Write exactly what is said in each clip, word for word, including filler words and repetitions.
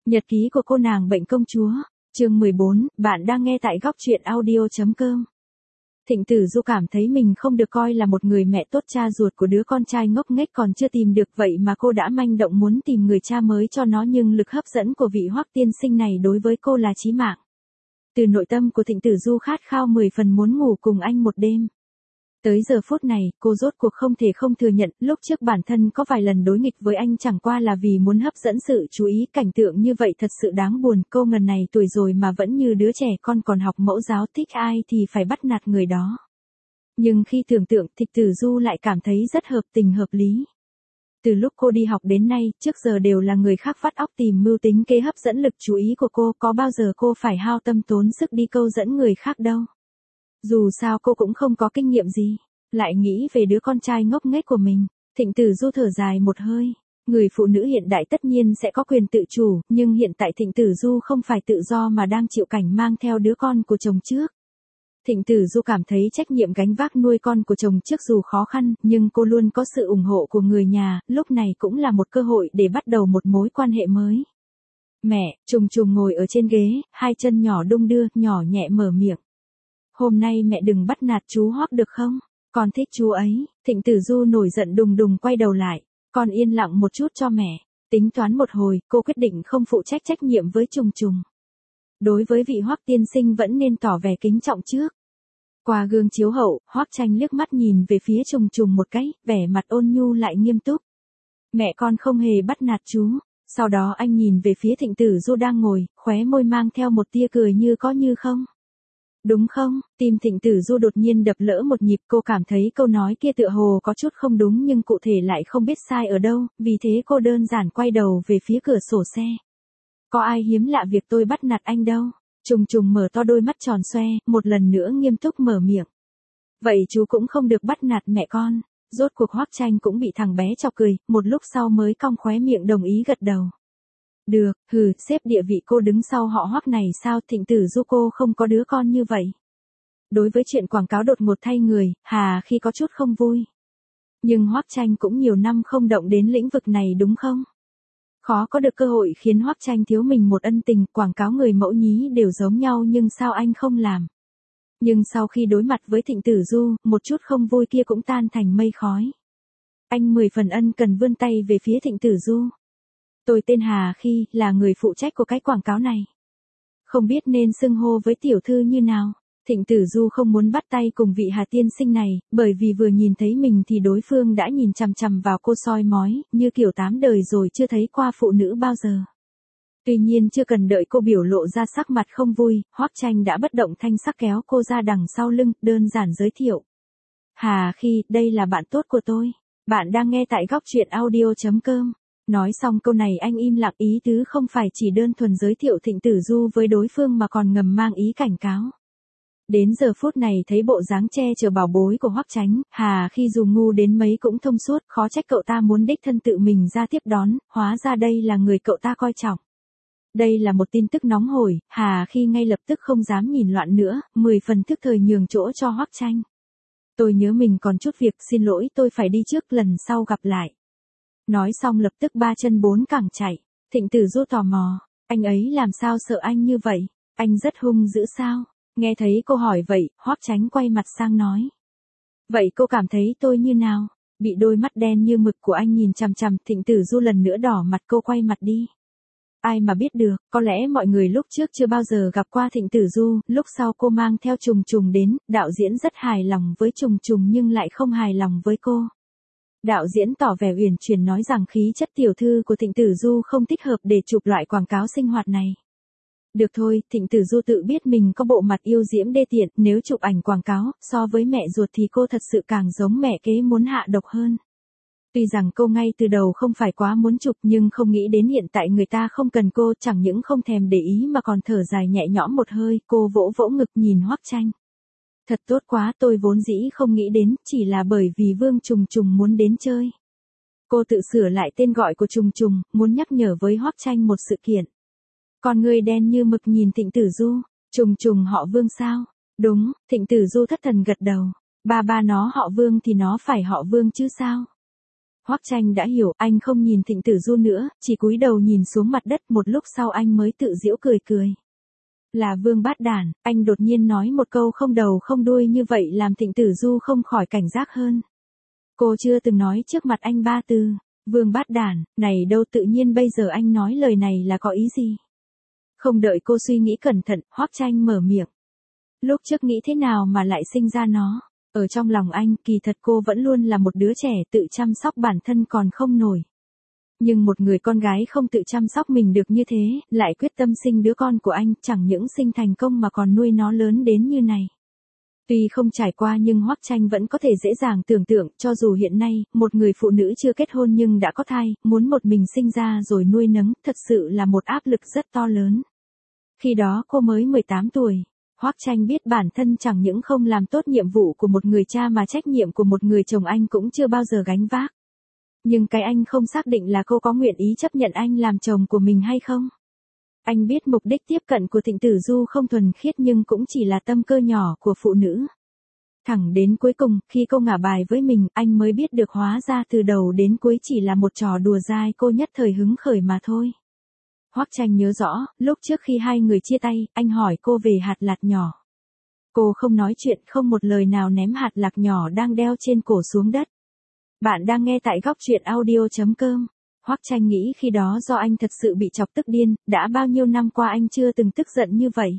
Nhật ký của cô nàng bệnh công chúa, chương mười bốn, bạn đang nghe tại góc truyện audio.com. Thịnh Tử Du cảm thấy mình không được coi là một người mẹ tốt, cha ruột của đứa con trai ngốc nghếch còn chưa tìm được, vậy mà cô đã manh động muốn tìm người cha mới cho nó, nhưng lực hấp dẫn của vị Hoắc tiên sinh này đối với cô là chí mạng. Từ nội tâm của Thịnh Tử Du khát khao mười phần muốn ngủ cùng anh một đêm. Tới giờ phút này, cô rốt cuộc không thể không thừa nhận, lúc trước bản thân có vài lần đối nghịch với anh chẳng qua là vì muốn hấp dẫn sự chú ý, cảnh tượng như vậy thật sự đáng buồn, cô ngần này tuổi rồi mà vẫn như đứa trẻ con còn học mẫu giáo, thích ai thì phải bắt nạt người đó. Nhưng khi tưởng tượng, Thịnh Tử Du lại cảm thấy rất hợp tình hợp lý. Từ lúc cô đi học đến nay, trước giờ đều là người khác vắt óc tìm mưu tính kế hấp dẫn lực chú ý của cô, có bao giờ cô phải hao tâm tốn sức đi câu dẫn người khác đâu. Dù sao cô cũng không có kinh nghiệm gì, lại nghĩ về đứa con trai ngốc nghếch của mình, Thịnh Tử Du thở dài một hơi. Người phụ nữ hiện đại tất nhiên sẽ có quyền tự chủ, nhưng hiện tại Thịnh Tử Du không phải tự do mà đang chịu cảnh mang theo đứa con của chồng trước. Thịnh Tử Du cảm thấy trách nhiệm gánh vác nuôi con của chồng trước dù khó khăn, nhưng cô luôn có sự ủng hộ của người nhà, lúc này cũng là một cơ hội để bắt đầu một mối quan hệ mới. Mẹ, Trùng Trùng ngồi ở trên ghế, hai chân nhỏ đung đưa, nhỏ nhẹ mở miệng. Hôm nay mẹ đừng bắt nạt chú Hoắc được không? Con thích chú ấy. Thịnh Tử Du nổi giận đùng đùng quay đầu lại. Con yên lặng một chút cho mẹ. Tính toán một hồi, cô quyết định không phụ trách trách nhiệm với Trùng Trùng. Đối với vị Hoắc tiên sinh vẫn nên tỏ vẻ kính trọng trước. Qua gương chiếu hậu, Hoắc Tranh liếc mắt nhìn về phía Trùng Trùng một cái, vẻ mặt ôn nhu lại nghiêm túc. Mẹ con không hề bắt nạt chú. Sau đó anh nhìn về phía Thịnh Tử Du đang ngồi, khóe môi mang theo một tia cười như có như không. Đúng không? Tim Thịnh Tử Du đột nhiên đập lỡ một nhịp, cô cảm thấy câu nói kia tựa hồ có chút không đúng nhưng cụ thể lại không biết sai ở đâu, vì thế cô đơn giản quay đầu về phía cửa sổ xe. Có ai hiếm lạ việc tôi bắt nạt anh đâu? Trùng Trùng mở to đôi mắt tròn xoe, một lần nữa nghiêm túc mở miệng. Vậy chú cũng không được bắt nạt mẹ con. Rốt cuộc Hoắc Tranh cũng bị thằng bé chọc cười, một lúc sau mới cong khóe miệng đồng ý gật đầu. Được, hừ, xếp địa vị cô đứng sau họ Hoắc này sao? Thịnh Tử Du cô không có đứa con như vậy. Đối với chuyện quảng cáo đột ngột thay người, Hà khi có chút không vui. Nhưng Hoắc Tranh cũng nhiều năm không động đến lĩnh vực này đúng không? Khó có được cơ hội khiến Hoắc Tranh thiếu mình một ân tình, quảng cáo người mẫu nhí đều giống nhau nhưng sao anh không làm? Nhưng sau khi đối mặt với Thịnh Tử Du, một chút không vui kia cũng tan thành mây khói. Anh mười phần ân cần vươn tay về phía Thịnh Tử Du. Tôi tên Hà Khi, là người phụ trách của cái quảng cáo này. Không biết nên xưng hô với tiểu thư như nào. Thịnh Tử Du không muốn bắt tay cùng vị Hà tiên sinh này, bởi vì vừa nhìn thấy mình thì đối phương đã nhìn chằm chằm vào cô soi mói, như kiểu tám đời rồi chưa thấy qua phụ nữ bao giờ. Tuy nhiên chưa cần đợi cô biểu lộ ra sắc mặt không vui, Hoắc Tranh đã bất động thanh sắc kéo cô ra đằng sau lưng, đơn giản giới thiệu. Hà Khi, đây là bạn tốt của tôi. Bạn đang nghe tại góc truyện audio.com. Nói xong câu này anh im lặng, ý tứ không phải chỉ đơn thuần giới thiệu Thịnh Tử Du với đối phương mà còn ngầm mang ý cảnh cáo. Đến giờ phút này thấy bộ dáng che chở bảo bối của Hoắc Tranh, Hà Khi dù ngu đến mấy cũng thông suốt, khó trách cậu ta muốn đích thân tự mình ra tiếp đón, hóa ra đây là người cậu ta coi trọng. Đây là một tin tức nóng hổi, Hà Khi ngay lập tức không dám nhìn loạn nữa, mười phần thức thời nhường chỗ cho Hoắc Tranh. Tôi nhớ mình còn chút việc, xin lỗi tôi phải đi trước, lần sau gặp lại. Nói xong lập tức ba chân bốn cẳng chạy. Thịnh Tử Du tò mò, anh ấy làm sao sợ anh như vậy? Anh rất hung dữ sao? Nghe thấy cô hỏi vậy, Hoắc Tranh quay mặt sang nói. Vậy cô cảm thấy tôi như nào? Bị đôi mắt đen như mực của anh nhìn chằm chằm, Thịnh Tử Du lần nữa đỏ mặt, cô quay mặt đi. Ai mà biết được, có lẽ mọi người lúc trước chưa bao giờ gặp qua Thịnh Tử Du, lúc sau cô mang theo Trùng Trùng đến, đạo diễn rất hài lòng với Trùng Trùng nhưng lại không hài lòng với cô. Đạo diễn tỏ vẻ uyển chuyển nói rằng khí chất tiểu thư của Thịnh Tử Du không thích hợp để chụp loại quảng cáo sinh hoạt này. Được thôi, Thịnh Tử Du tự biết mình có bộ mặt yêu diễm đê tiện, nếu chụp ảnh quảng cáo, so với mẹ ruột thì cô thật sự càng giống mẹ kế muốn hạ độc hơn. Tuy rằng cô ngay từ đầu không phải quá muốn chụp nhưng không nghĩ đến hiện tại người ta không cần cô, chẳng những không thèm để ý mà còn thở dài nhẹ nhõm một hơi, cô vỗ vỗ ngực nhìn Hoắc Tranh. Thật tốt quá, tôi vốn dĩ không nghĩ đến, chỉ là bởi vì Vương Trùng Trùng muốn đến chơi. Cô tự sửa lại tên gọi của Trùng Trùng, muốn nhắc nhở với Hoắc Tranh một sự kiện. Con người đen như mực nhìn Thịnh Tử Du, Trùng Trùng họ Vương sao? Đúng, Thịnh Tử Du thất thần gật đầu. Ba ba nó họ Vương thì nó phải họ Vương chứ sao? Hoắc Tranh đã hiểu, anh không nhìn Thịnh Tử Du nữa, chỉ cúi đầu nhìn xuống mặt đất, một lúc sau anh mới tự giễu cười cười. Là Vương Bát Đản, anh đột nhiên nói một câu không đầu không đuôi như vậy làm Thịnh Tử Du không khỏi cảnh giác hơn. Cô chưa từng nói trước mặt anh ba từ, Vương Bát Đản, này đâu tự nhiên bây giờ anh nói lời này là có ý gì? Không đợi cô suy nghĩ cẩn thận, Hoắc Tranh mở miệng. Lúc trước nghĩ thế nào mà lại sinh ra nó? Ở trong lòng anh, kỳ thật cô vẫn luôn là một đứa trẻ tự chăm sóc bản thân còn không nổi. Nhưng một người con gái không tự chăm sóc mình được như thế, lại quyết tâm sinh đứa con của anh, chẳng những sinh thành công mà còn nuôi nó lớn đến như này. Tuy không trải qua nhưng Hoắc Tranh vẫn có thể dễ dàng tưởng tượng, cho dù hiện nay, một người phụ nữ chưa kết hôn nhưng đã có thai, muốn một mình sinh ra rồi nuôi nấng, thật sự là một áp lực rất to lớn. Khi đó cô mới mười tám tuổi. Hoắc Tranh biết bản thân chẳng những không làm tốt nhiệm vụ của một người cha mà trách nhiệm của một người chồng anh cũng chưa bao giờ gánh vác. Nhưng cái anh không xác định là cô có nguyện ý chấp nhận anh làm chồng của mình hay không. Anh biết mục đích tiếp cận của Thịnh Tử Du không thuần khiết nhưng cũng chỉ là tâm cơ nhỏ của phụ nữ. Thẳng đến cuối cùng, khi cô ngả bài với mình, anh mới biết được hóa ra từ đầu đến cuối chỉ là một trò đùa dai cô nhất thời hứng khởi mà thôi. Hoắc Tranh nhớ rõ, lúc trước khi hai người chia tay, anh hỏi cô về hạt lạc nhỏ. Cô không nói chuyện, không một lời nào ném hạt lạc nhỏ đang đeo trên cổ xuống đất. Bạn đang nghe tại góc truyện audio chấm com. Hoắc Tranh nghĩ khi đó do anh thật sự bị chọc tức điên, đã bao nhiêu năm qua anh chưa từng tức giận như vậy.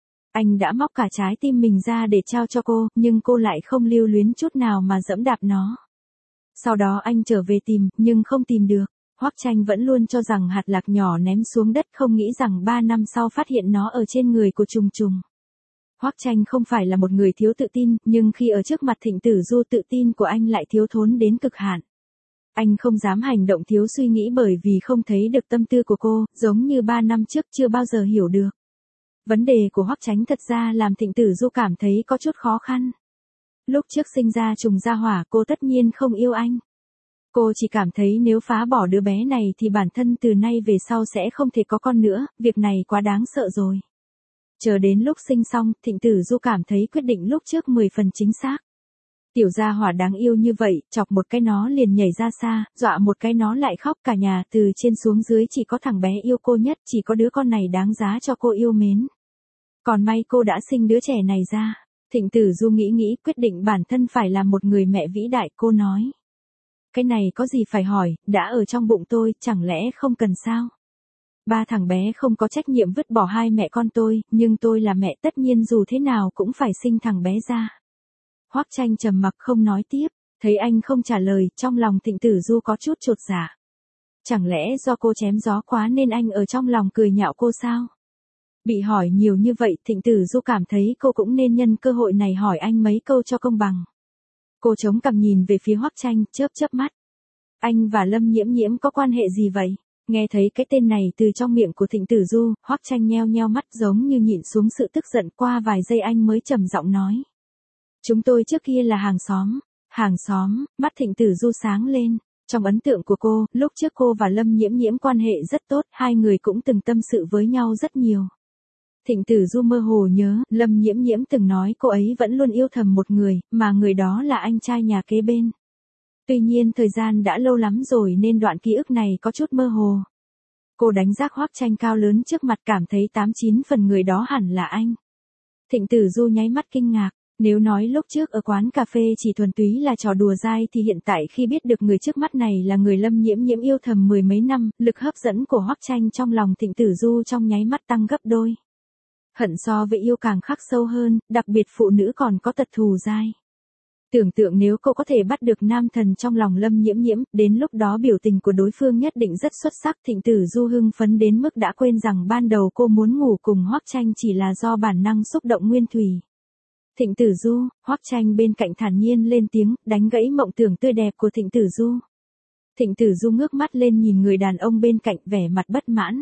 Anh đã móc cả trái tim mình ra để trao cho cô, nhưng cô lại không lưu luyến chút nào mà giẫm đạp nó. Sau đó anh trở về tìm, nhưng không tìm được. Hoắc Tranh vẫn luôn cho rằng hạt lạc nhỏ ném xuống đất, không nghĩ rằng ba năm sau phát hiện nó ở trên người của Trùng Trùng. Hoắc Tranh không phải là một người thiếu tự tin, nhưng khi ở trước mặt Thịnh Tử Du tự tin của anh lại thiếu thốn đến cực hạn. Anh không dám hành động thiếu suy nghĩ bởi vì không thấy được tâm tư của cô, giống như ba năm trước chưa bao giờ hiểu được. Vấn đề của Hoắc Tranh thật ra làm Thịnh Tử Du cảm thấy có chút khó khăn. Lúc trước sinh ra Trùng Gia Hỏa cô tất nhiên không yêu anh. Cô chỉ cảm thấy nếu phá bỏ đứa bé này thì bản thân từ nay về sau sẽ không thể có con nữa, việc này quá đáng sợ rồi. Chờ đến lúc sinh xong, Thịnh Tử Du cảm thấy quyết định lúc trước mười phần chính xác. Tiểu gia hỏa đáng yêu như vậy, chọc một cái nó liền nhảy ra xa, dọa một cái nó lại khóc, cả nhà từ trên xuống dưới chỉ có thằng bé yêu cô nhất, chỉ có đứa con này đáng giá cho cô yêu mến. Còn may cô đã sinh đứa trẻ này ra. Thịnh Tử Du nghĩ nghĩ quyết định bản thân phải là một người mẹ vĩ đại, cô nói. Cái này có gì phải hỏi, đã ở trong bụng tôi, chẳng lẽ không cần sao? Ba thằng bé không có trách nhiệm vứt bỏ hai mẹ con tôi, nhưng tôi là mẹ tất nhiên dù thế nào cũng phải sinh thằng bé ra. Hoắc Tranh trầm mặc không nói tiếp, thấy anh không trả lời, trong lòng Thịnh Tử Du có chút chột dạ. Chẳng lẽ do cô chém gió quá nên anh ở trong lòng cười nhạo cô sao? Bị hỏi nhiều như vậy, Thịnh Tử Du cảm thấy cô cũng nên nhân cơ hội này hỏi anh mấy câu cho công bằng. Cô chống cằm nhìn về phía Hoắc Tranh, chớp chớp mắt. Anh và Lâm Nhiễm Nhiễm có quan hệ gì vậy? Nghe thấy cái tên này từ trong miệng của Thịnh Tử Du, Hoắc Tranh nheo nheo mắt giống như nhịn xuống sự tức giận, qua vài giây anh mới trầm giọng nói. Chúng tôi trước kia là hàng xóm. Hàng xóm, mắt Thịnh Tử Du sáng lên. Trong ấn tượng của cô, lúc trước cô và Lâm Nhiễm Nhiễm quan hệ rất tốt, hai người cũng từng tâm sự với nhau rất nhiều. Thịnh Tử Du mơ hồ nhớ, Lâm Nhiễm Nhiễm từng nói cô ấy vẫn luôn yêu thầm một người, mà người đó là anh trai nhà kế bên. Tuy nhiên thời gian đã lâu lắm rồi nên đoạn ký ức này có chút mơ hồ. Cô đánh giá Hoắc Tranh cao lớn trước mặt, cảm thấy tám chín phần người đó hẳn là anh. Thịnh Tử Du nháy mắt kinh ngạc, nếu nói lúc trước ở quán cà phê chỉ thuần túy là trò đùa dai thì hiện tại khi biết được người trước mắt này là người Lâm Nhiễm Nhiễm yêu thầm mười mấy năm, lực hấp dẫn của Hoắc Tranh trong lòng Thịnh Tử Du trong nháy mắt tăng gấp đôi. Hận so với yêu càng khắc sâu hơn, đặc biệt phụ nữ còn có tật thù dai. Tưởng tượng nếu cô có thể bắt được nam thần trong lòng Lâm Nhiễm Nhiễm, đến lúc đó biểu tình của đối phương nhất định rất xuất sắc. Thịnh Tử Du hưng phấn đến mức đã quên rằng ban đầu cô muốn ngủ cùng Hoắc Tranh chỉ là do bản năng xúc động nguyên thủy. Thịnh Tử Du, Hoắc Tranh bên cạnh thản nhiên lên tiếng, đánh gãy mộng tưởng tươi đẹp của Thịnh Tử Du. Thịnh Tử Du ngước mắt lên nhìn người đàn ông bên cạnh, vẻ mặt bất mãn.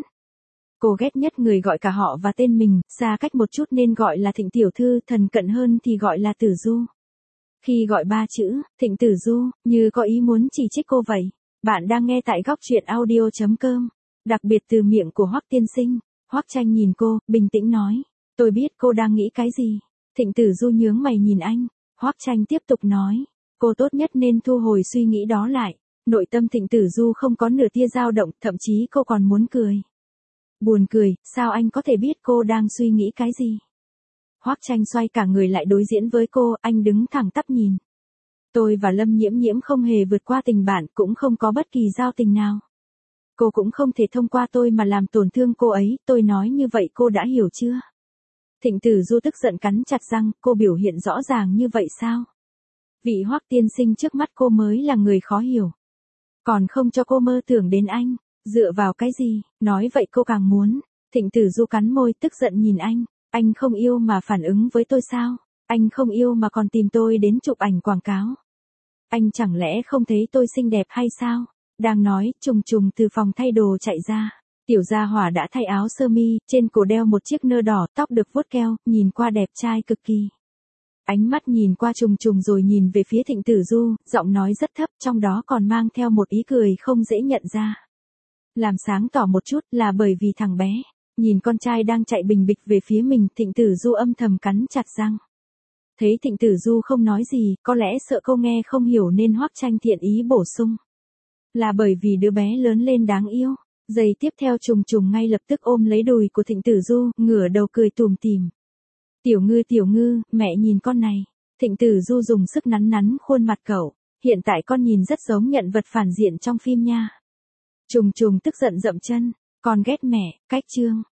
Cô ghét nhất người gọi cả họ và tên mình, xa cách một chút nên gọi là Thịnh tiểu thư, thần cận hơn thì gọi là Tử Du. Khi gọi ba chữ, Thịnh Tử Du, như có ý muốn chỉ trích cô vậy. Bạn đang nghe tại góc truyện audio chấm com. Đặc biệt từ miệng của Hoắc tiên sinh. Hoắc Tranh nhìn cô, bình tĩnh nói. Tôi biết cô đang nghĩ cái gì. Thịnh Tử Du nhướng mày nhìn anh. Hoắc Tranh tiếp tục nói. Cô tốt nhất nên thu hồi suy nghĩ đó lại. Nội tâm Thịnh Tử Du không có nửa tia dao động, thậm chí cô còn muốn cười. Buồn cười, sao anh có thể biết cô đang suy nghĩ cái gì? Hoắc Tranh xoay cả người lại đối diễn với cô, anh đứng thẳng tắp nhìn. Tôi và Lâm Nhiễm Nhiễm không hề vượt qua tình bạn, cũng không có bất kỳ giao tình nào. Cô cũng không thể thông qua tôi mà làm tổn thương cô ấy, tôi nói như vậy cô đã hiểu chưa? Thịnh Tử Du tức giận cắn chặt răng, cô biểu hiện rõ ràng như vậy sao? Vị Hoắc tiên sinh trước mắt cô mới là người khó hiểu. Còn không cho cô mơ tưởng đến anh, dựa vào cái gì, nói vậy cô càng muốn. Thịnh Tử Du cắn môi tức giận nhìn anh, anh không yêu mà phản ứng với tôi sao? Anh không yêu mà còn tìm tôi đến chụp ảnh quảng cáo. Anh chẳng lẽ không thấy tôi xinh đẹp hay sao? Đang nói, trùng trùng từ phòng thay đồ chạy ra. Tiểu Gia Hỏa đã thay áo sơ mi, trên cổ đeo một chiếc nơ đỏ, tóc được vuốt keo, nhìn qua đẹp trai cực kỳ. Ánh mắt nhìn qua trùng trùng rồi nhìn về phía Thịnh Tử Du, giọng nói rất thấp, trong đó còn mang theo một ý cười không dễ nhận ra. Làm sáng tỏ một chút là bởi vì thằng bé, nhìn con trai đang chạy bình bịch về phía mình, Thịnh Tử Du âm thầm cắn chặt răng. Thấy Thịnh Tử Du không nói gì, có lẽ sợ cô nghe không hiểu nên Hoắc Tranh thiện ý bổ sung. Là bởi vì đứa bé lớn lên đáng yêu. Giây tiếp theo trùng trùng ngay lập tức ôm lấy đùi của Thịnh Tử Du, ngửa đầu cười tủm tỉm. Tiểu Ngư tiểu Ngư, mẹ nhìn con này. Thịnh Tử Du dùng sức nắn nắn khuôn mặt cậu. Hiện tại con nhìn rất giống nhận vật phản diện trong phim nha. Trùng trùng tức giận dậm chân. Con ghét mẹ, cách chương.